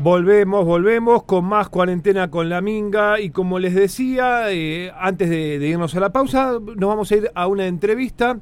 Volvemos con más cuarentena con la Minga y como les decía, antes de irnos a la pausa, nos vamos a ir a una entrevista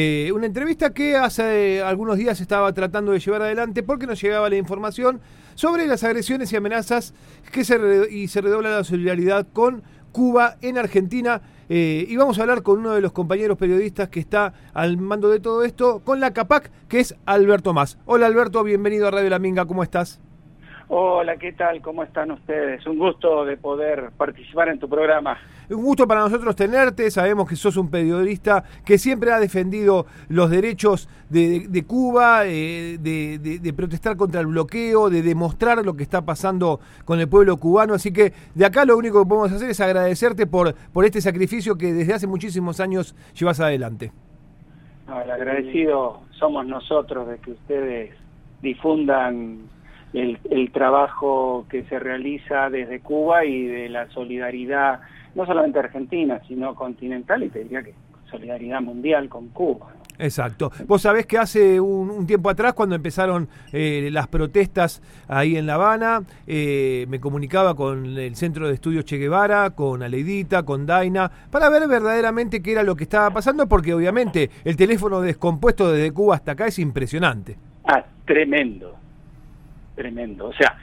que hace algunos días estaba tratando de llevar adelante porque nos llegaba la información sobre las agresiones y amenazas se redobla la solidaridad con Cuba en Argentina. Y vamos a hablar con uno de los compañeros periodistas que está al mando de todo esto, con la CAPAC, que es Alberto Mas. Hola Alberto, bienvenido a Radio La Minga, ¿cómo estás? Hola, ¿qué tal? ¿Cómo están ustedes? Un gusto de poder participar en tu programa. Un gusto para nosotros tenerte, sabemos que sos un periodista que siempre ha defendido los derechos de Cuba, de protestar contra el bloqueo, de demostrar lo que está pasando con el pueblo cubano, así que de acá lo único que podemos hacer es agradecerte por este sacrificio que desde hace muchísimos años llevas adelante. No, el agradecido somos nosotros de que ustedes difundan el trabajo que se realiza desde Cuba y de la solidaridad, no solamente argentina, sino continental, y te diría que solidaridad mundial con Cuba, ¿no? Exacto. Vos sabés que hace un tiempo atrás, cuando empezaron las protestas ahí en La Habana, me comunicaba con el Centro de Estudios Che Guevara, con Aleidita, con Daina, para ver verdaderamente qué era lo que estaba pasando, porque obviamente el teléfono descompuesto desde Cuba hasta acá es impresionante. Tremendo. O sea,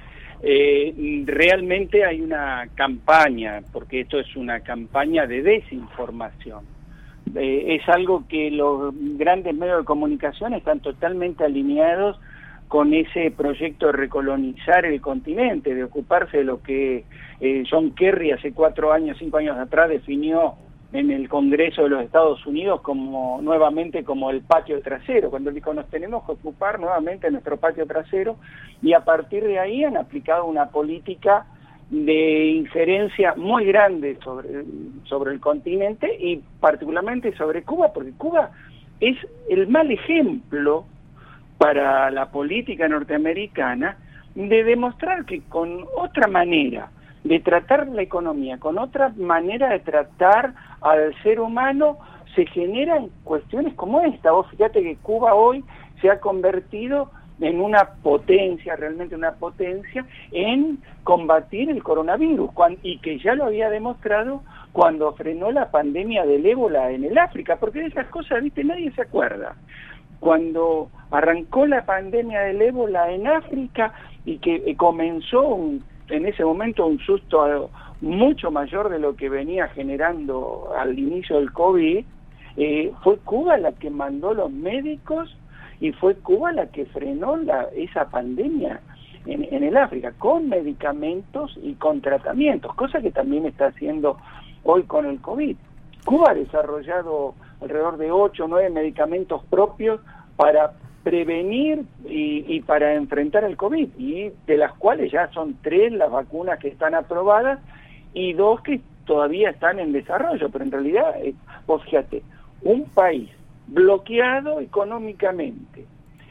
realmente hay una campaña, porque esto es una campaña de desinformación. Es algo que los grandes medios de comunicación están totalmente alineados con ese proyecto de recolonizar el continente, de ocuparse de lo que John Kerry hace 5 años atrás definió en el Congreso de los Estados Unidos nuevamente como el patio trasero, cuando él dijo nos tenemos que ocupar nuevamente nuestro patio trasero, y a partir de ahí han aplicado una política de injerencia muy grande sobre el continente y particularmente sobre Cuba, porque Cuba es el mal ejemplo para la política norteamericana de demostrar que con otra manera de tratar la economía, con otra manera de tratar al ser humano, se generan cuestiones como esta. Vos fíjate que Cuba hoy se ha convertido en una potencia, realmente una potencia, en combatir el coronavirus, y que ya lo había demostrado cuando frenó la pandemia del ébola en el África, porque de esas cosas, viste, nadie se acuerda. Cuando arrancó la pandemia del ébola en África y que comenzó en ese momento un susto mucho mayor de lo que venía generando al inicio del COVID, fue Cuba la que mandó los médicos y fue Cuba la que frenó esa pandemia en el África, con medicamentos y con tratamientos, cosa que también está haciendo hoy con el COVID. Cuba ha desarrollado alrededor de 8 o 9 medicamentos propios para prevenir y para enfrentar el COVID, y de las cuales ya son 3 las vacunas que están aprobadas y 2 que todavía están en desarrollo, pero en realidad, vos fíjate, un país bloqueado económicamente,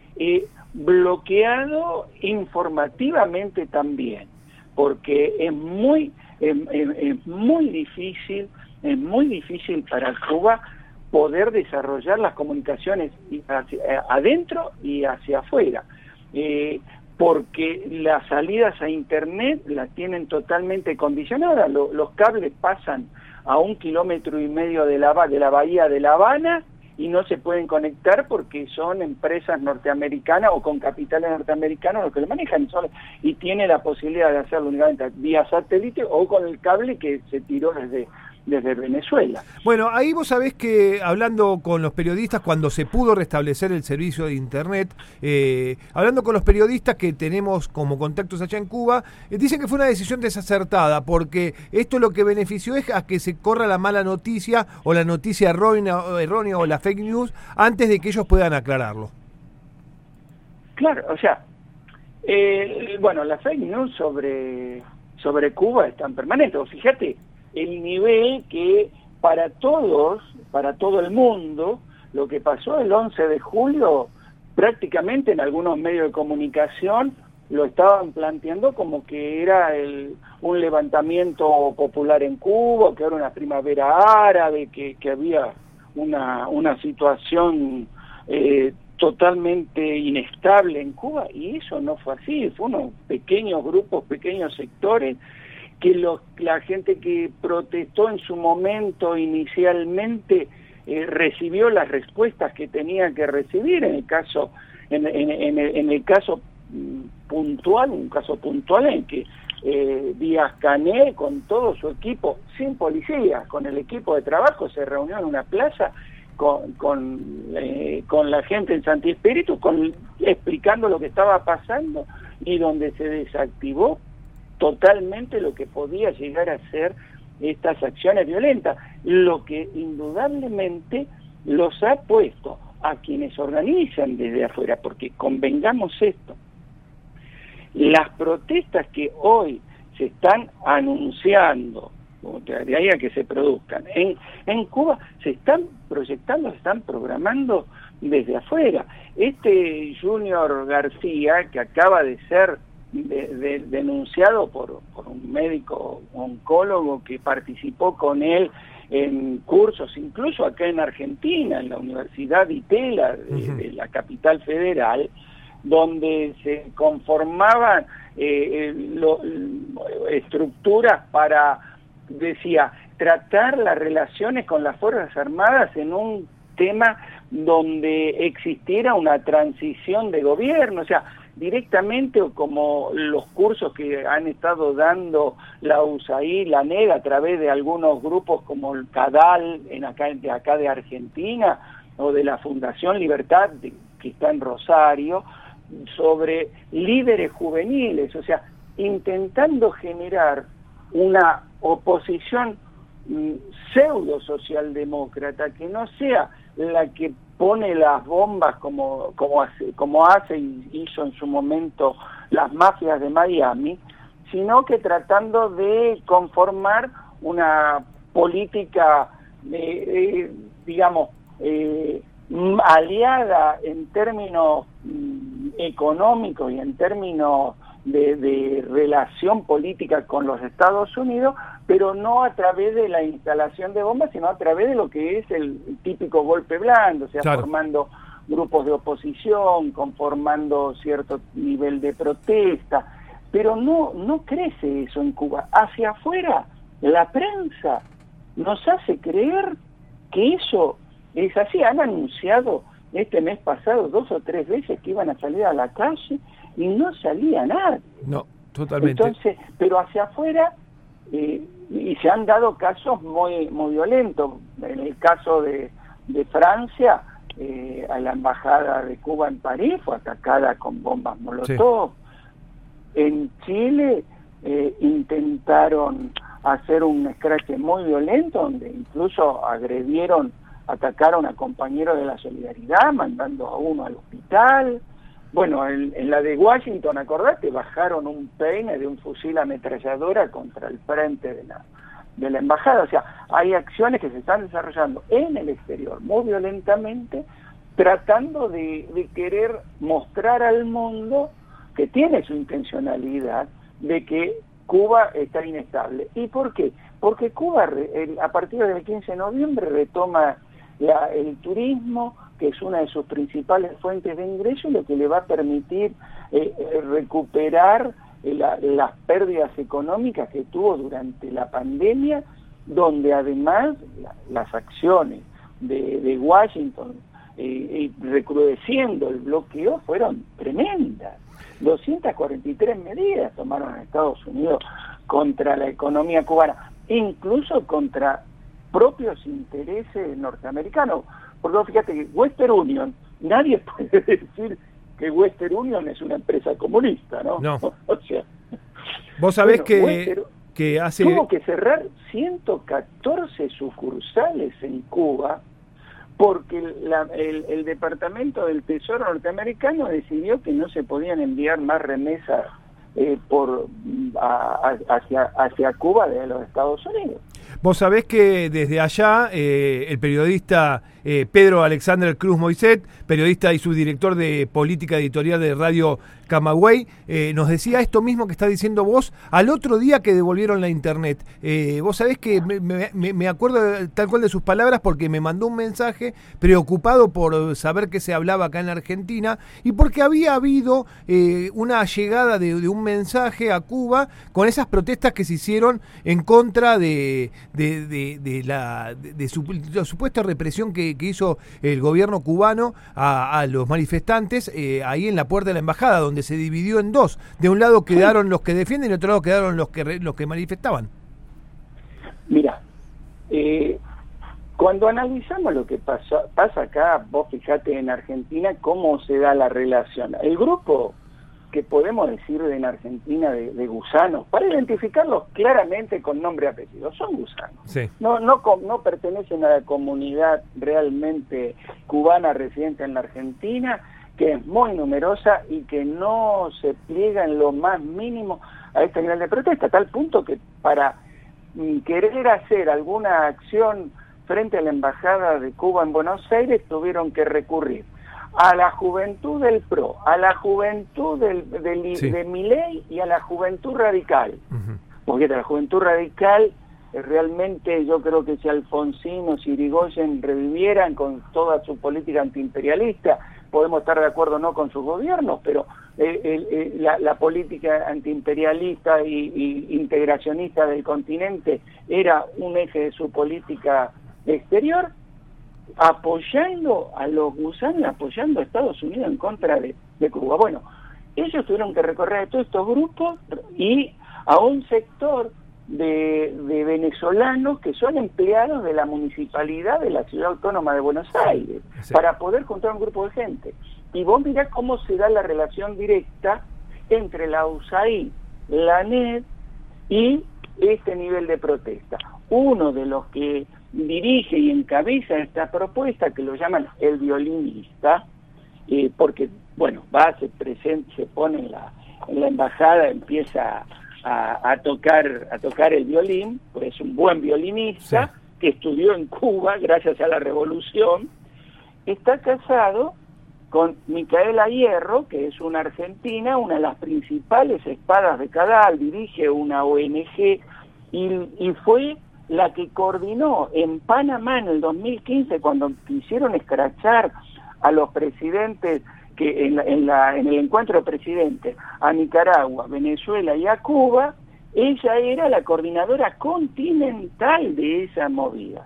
bloqueado informativamente también, porque es muy difícil para Cuba poder desarrollar las comunicaciones hacia adentro y hacia afuera, porque las salidas a internet las tienen totalmente condicionadas. Los cables pasan a 1,5 kilómetros de la bahía de La Habana y no se pueden conectar porque son empresas norteamericanas o con capitales norteamericanos los que lo manejan, y tiene la posibilidad de hacerlo únicamente vía satélite o con el cable que se tiró desde Venezuela. Bueno, ahí vos sabés que hablando con los periodistas, cuando se pudo restablecer el servicio de internet, hablando con los periodistas que tenemos como contactos allá en Cuba, dicen que fue una decisión desacertada, porque esto lo que benefició es a que se corra la mala noticia o la noticia errónea o la fake news antes de que ellos puedan aclararlo. Claro, o sea, bueno, las fake news sobre Cuba están permanentes. Fíjate el nivel que para todo el mundo, lo que pasó el 11 de julio, prácticamente en algunos medios de comunicación lo estaban planteando como que era un levantamiento popular en Cuba, que era una primavera árabe, que había una situación totalmente inestable en Cuba, y eso no fue así, fue unos pequeños grupos, pequeños sectores, que la gente que protestó en su momento inicialmente recibió las respuestas que tenía que recibir. En el caso puntual, un caso puntual en que Díaz-Canel con todo su equipo, sin policías, con el equipo de trabajo, se reunió en una plaza con la gente en Santi Espíritu, explicando lo que estaba pasando, y donde se desactivó totalmente lo que podía llegar a ser estas acciones violentas, lo que indudablemente los ha puesto a quienes organizan desde afuera, porque convengamos esto, las protestas que hoy se están anunciando, de ahí a que se produzcan, en Cuba se están proyectando, se están programando desde afuera. Este Junior García, que acaba de ser denunciado por un médico oncólogo que participó con él en cursos, incluso acá en Argentina, en la Universidad de Itela, de la capital federal, donde se conformaban estructuras para, decía, tratar las relaciones con las Fuerzas Armadas en un tema donde existiera una transición de gobierno, o sea, directamente, o como los cursos que han estado dando la USAID, la NED, a través de algunos grupos como el CADAL, de acá de Argentina, o de la Fundación Libertad, que está en Rosario, sobre líderes juveniles, o sea, intentando generar una oposición pseudo socialdemócrata que no sea la que pone las bombas como hace y hizo en su momento las mafias de Miami, sino que tratando de conformar una política, digamos, aliada en términos económicos y en términos de relación política con los Estados Unidos, pero no a través de la instalación de bombas, sino a través de lo que es el típico golpe blando, o sea, claro, formando grupos de oposición, conformando cierto nivel de protesta, pero no crece eso en Cuba. Hacia afuera, la prensa nos hace creer que eso es así. Han anunciado este mes pasado 2 o 3 veces que iban a salir a la calle y no salía nadie. No, totalmente. Entonces, pero hacia afuera, y se han dado casos muy violentos. En el caso de Francia, a la embajada de Cuba en París fue atacada con bombas Molotov. Sí. En Chile intentaron hacer un escrache muy violento, donde incluso atacaron a compañeros de la Solidaridad, mandando a uno al hospital. Bueno, en la de Washington, acordate, bajaron un peine de un fusil ametralladora contra el frente de la embajada. O sea, hay acciones que se están desarrollando en el exterior muy violentamente, tratando de querer mostrar al mundo que tiene su intencionalidad de que Cuba está inestable. ¿Y por qué? Porque Cuba, a partir del 15 de noviembre, retoma el turismo, que es una de sus principales fuentes de ingreso, lo que le va a permitir recuperar las pérdidas económicas que tuvo durante la pandemia, donde además las acciones de Washington recrudeciendo el bloqueo fueron tremendas. 243 medidas tomaron en Estados Unidos contra la economía cubana, incluso contra propios intereses norteamericanos. Porque fíjate que Western Union, nadie puede decir que Western Union es una empresa comunista, ¿no? No. O sea, vos sabés que hace... Tuvo que cerrar 114 sucursales en Cuba porque el Departamento del Tesoro norteamericano decidió que no se podían enviar más remesas hacia Cuba de los Estados Unidos. Vos sabés que desde allá el periodista Pedro Alexander Cruz Moiset, periodista y subdirector de política editorial de Radio Camagüey, nos decía esto mismo que está diciendo vos al otro día que devolvieron la internet. Vos sabés que me acuerdo tal cual de sus palabras porque me mandó un mensaje preocupado por saber qué se hablaba acá en Argentina y porque había habido una llegada de un mensaje a Cuba con esas protestas que se hicieron en contra de la supuesta represión que hizo el gobierno cubano a los manifestantes ahí en la puerta de la embajada, donde se dividió en dos. De un lado quedaron los que defienden y de otro lado quedaron los que manifestaban. Mira, cuando analizamos lo que pasa acá, vos fijate en Argentina cómo se da la relación. El grupo que podemos decir en Argentina de gusanos, para identificarlos claramente con nombre y apellido, son gusanos. Sí. No pertenecen a la comunidad realmente cubana residente en la Argentina, que es muy numerosa y que no se pliega en lo más mínimo a este nivel de protesta, a tal punto que para querer hacer alguna acción frente a la Embajada de Cuba en Buenos Aires tuvieron que recurrir a la juventud del PRO, a la juventud de Milei y a la juventud radical. Uh-huh. Porque la juventud radical realmente yo creo que si Alfonsín o si Irigoyen revivieran con toda su política antiimperialista, podemos estar de acuerdo o no con sus gobiernos, pero la política antiimperialista y integracionista del continente era un eje de su política exterior, apoyando a los gusanos, apoyando a Estados Unidos en contra de Cuba. Bueno, ellos tuvieron que recorrer a todos estos grupos y a un sector de venezolanos que son empleados de la municipalidad de la Ciudad Autónoma de Buenos Aires, sí, para poder juntar un grupo de gente. Y vos mirá cómo se da la relación directa entre la USAID, la ANED y este nivel de protesta. Uno de los que dirige y encabeza esta propuesta, que lo llaman el violinista, porque, bueno, se pone en la embajada, empieza a tocar el violín, pues es un buen violinista, sí, que estudió en Cuba gracias a la revolución. Está casado con Micaela Hierro, que es una argentina, una de las principales espadas de Cadal, dirige una ONG y fue la que coordinó en Panamá en el 2015 cuando quisieron escrachar a los presidentes que en el encuentro de presidentes a Nicaragua, Venezuela y a Cuba. Ella era la coordinadora continental de esa movida,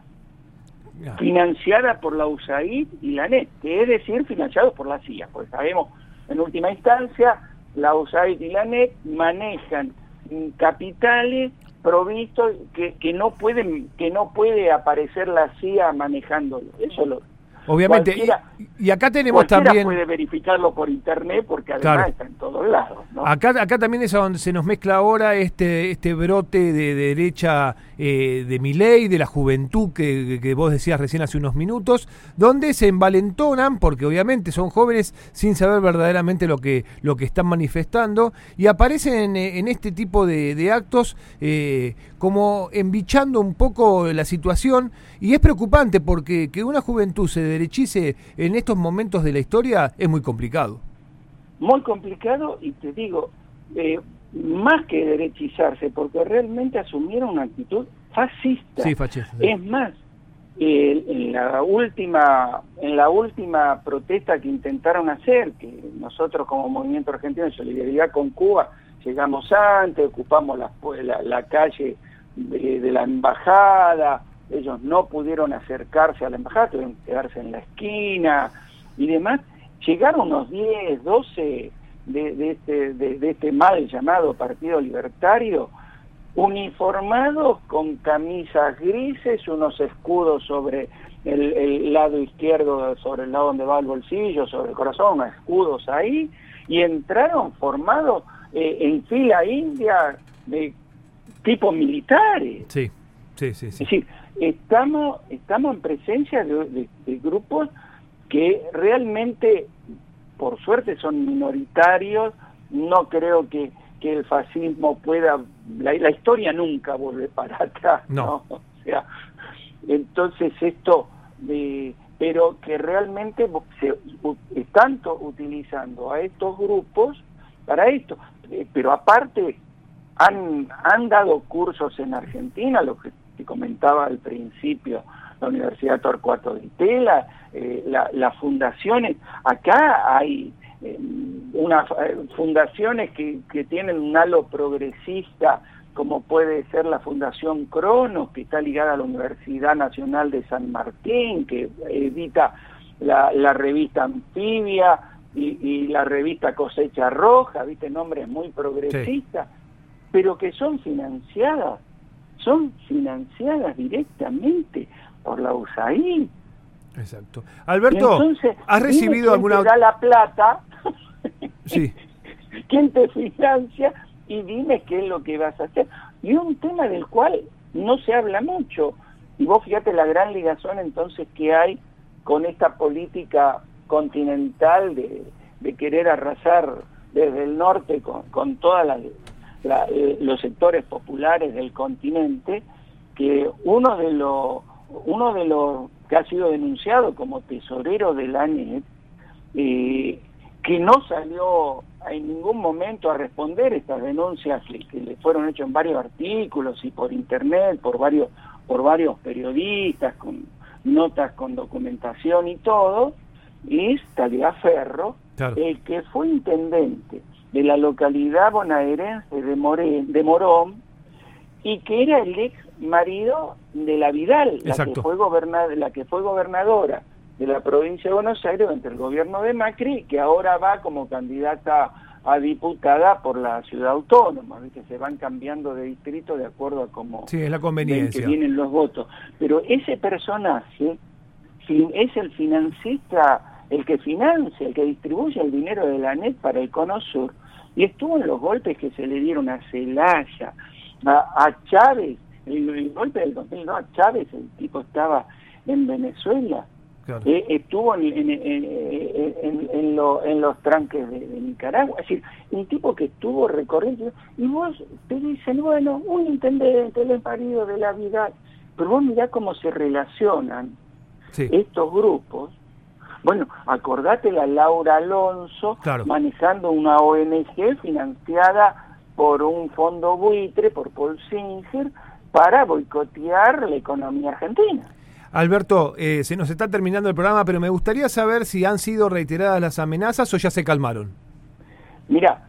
financiada por la USAID y la ANED, que es decir, financiados por la CIA, porque sabemos, en última instancia, la USAID y la ANED manejan capitales provistos que no puede aparecer la CIA manejándolo. Eso lo obviamente, y acá tenemos también puede verificarlo por internet porque además, claro, está en todos lados, ¿no? Acá también es a donde se nos mezcla ahora este brote de derecha de Milei, de la juventud que vos decías recién hace unos minutos, donde se envalentonan porque obviamente son jóvenes sin saber verdaderamente lo que están manifestando y aparecen en este tipo de actos como embichando un poco la situación, y es preocupante porque que una juventud se derechice en estos momentos de la historia es muy complicado. Muy complicado, y te digo, más que derechizarse, porque realmente asumieron una actitud fascista. Sí, fascista. Es más, en la última protesta que intentaron hacer, que nosotros como Movimiento Argentino de Solidaridad con Cuba llegamos antes, ocupamos la calle de la embajada, ellos no pudieron acercarse a la embajada, tuvieron que quedarse en la esquina y demás. Llegaron unos 10, 12 de este mal llamado Partido Libertario, uniformados con camisas grises, unos escudos sobre el lado izquierdo, sobre el lado donde va el bolsillo, sobre el corazón, unos escudos ahí, y entraron formados en fila india de tipo militares. Sí. Es decir, estamos en presencia de grupos que realmente, por suerte, son minoritarios. No creo que el fascismo pueda... La historia nunca vuelve para atrás, ¿no? O sea, entonces esto de pero que realmente están utilizando a estos grupos para esto. Pero aparte han dado cursos en Argentina, lo que te comentaba al principio, la Universidad Torcuato Di Tella, las fundaciones. Acá hay unas fundaciones que tienen un halo progresista, como puede ser la Fundación Cronos, que está ligada a la Universidad Nacional de San Martín, que edita la revista Anfibia y la revista Cosecha Roja, viste, nombres muy progresistas, sí, pero que son financiadas directamente por la USAID. Exacto. Alberto, entonces, ¿has recibido alguna... ¿Quién te da la plata? Sí. ¿Quién te financia? Y dime qué es lo que vas a hacer. Y un tema del cual no se habla mucho. Y vos fíjate la gran ligazón entonces que hay con esta política continental de querer arrasar desde el norte con todos los sectores populares del continente, que uno de los que ha sido denunciado como tesorero de la ANET, que no salió en ningún momento a responder estas denuncias que le fueron hechas en varios artículos y por internet, por varios periodistas, con notas con documentación y todo, es Tagliaferro, claro, el que fue intendente de la localidad bonaerense de Morón, y que era el ex marido de la Vidal, la que fue gobernadora de la provincia de Buenos Aires durante el gobierno de Macri, que ahora va como candidata a diputada por la ciudad autónoma, ¿viste? Se van cambiando de distrito de acuerdo a cómo es la conveniencia que vienen los votos. Pero ese personaje es el financista, el que financia, el que distribuye el dinero de la ANET para el Cono Sur, y estuvo en los golpes que se le dieron a Zelaya, a Chávez, el golpe del 2002 a Chávez, el tipo estaba en Venezuela. Claro. Estuvo en los tranques de Nicaragua, es decir, un tipo que estuvo recorriendo, y vos te dicen, bueno, un intendente, el marido de la vida, pero vos mirá cómo se relacionan estos grupos. Bueno, acordate la Laura Alonso, claro, manejando una ONG financiada por un fondo buitre, por Paul Singer, para boicotear la economía argentina. Alberto, se nos está terminando el programa, pero me gustaría saber si han sido reiteradas las amenazas o ya se calmaron. Mira,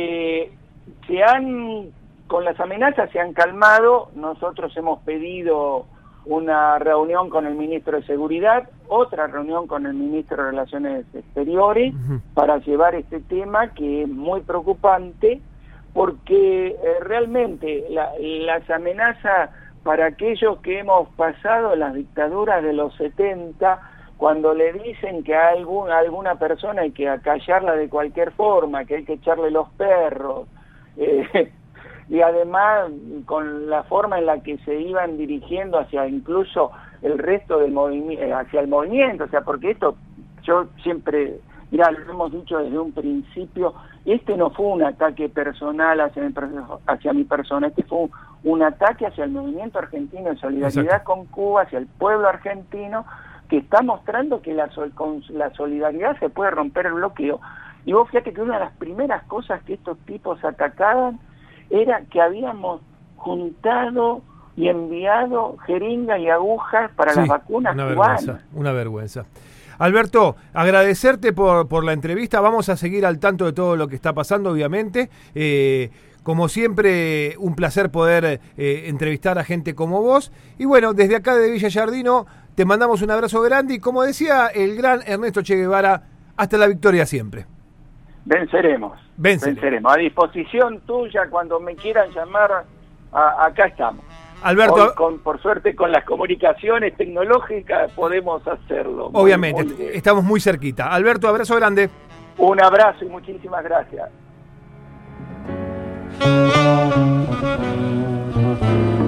con las amenazas se han calmado. Nosotros hemos pedido una reunión con el ministro de Seguridad, otra reunión con el ministro de Relaciones Exteriores, para llevar este tema que es muy preocupante, porque realmente las amenazas para aquellos que hemos pasado las dictaduras de los 70, cuando le dicen que a alguna persona hay que acallarla de cualquier forma, que hay que echarle los perros, y además con la forma en la que se iban dirigiendo hacia incluso el resto del movimiento, hacia el movimiento, o sea, porque esto yo siempre, mirá, lo hemos dicho desde un principio, este no fue un ataque personal hacia mi persona, este fue un ataque hacia el movimiento argentino de solidaridad con Cuba, hacia el pueblo argentino, que está mostrando que con la solidaridad se puede romper el bloqueo. Y vos fíjate que una de las primeras cosas que estos tipos atacaban era que habíamos juntado y enviado jeringas y agujas para las vacunas cubanas. Una vergüenza. Alberto, agradecerte por la entrevista. Vamos a seguir al tanto de todo lo que está pasando, obviamente. Como siempre, un placer poder entrevistar a gente como vos. Y bueno, desde acá de Villa Giardino te mandamos un abrazo grande y, como decía el gran Ernesto Che Guevara, hasta la victoria siempre. Venceremos. A disposición tuya, cuando me quieran llamar, acá estamos. Alberto, por suerte con las comunicaciones tecnológicas podemos hacerlo. Obviamente, estamos muy cerquita. Alberto, abrazo grande. Un abrazo y muchísimas gracias.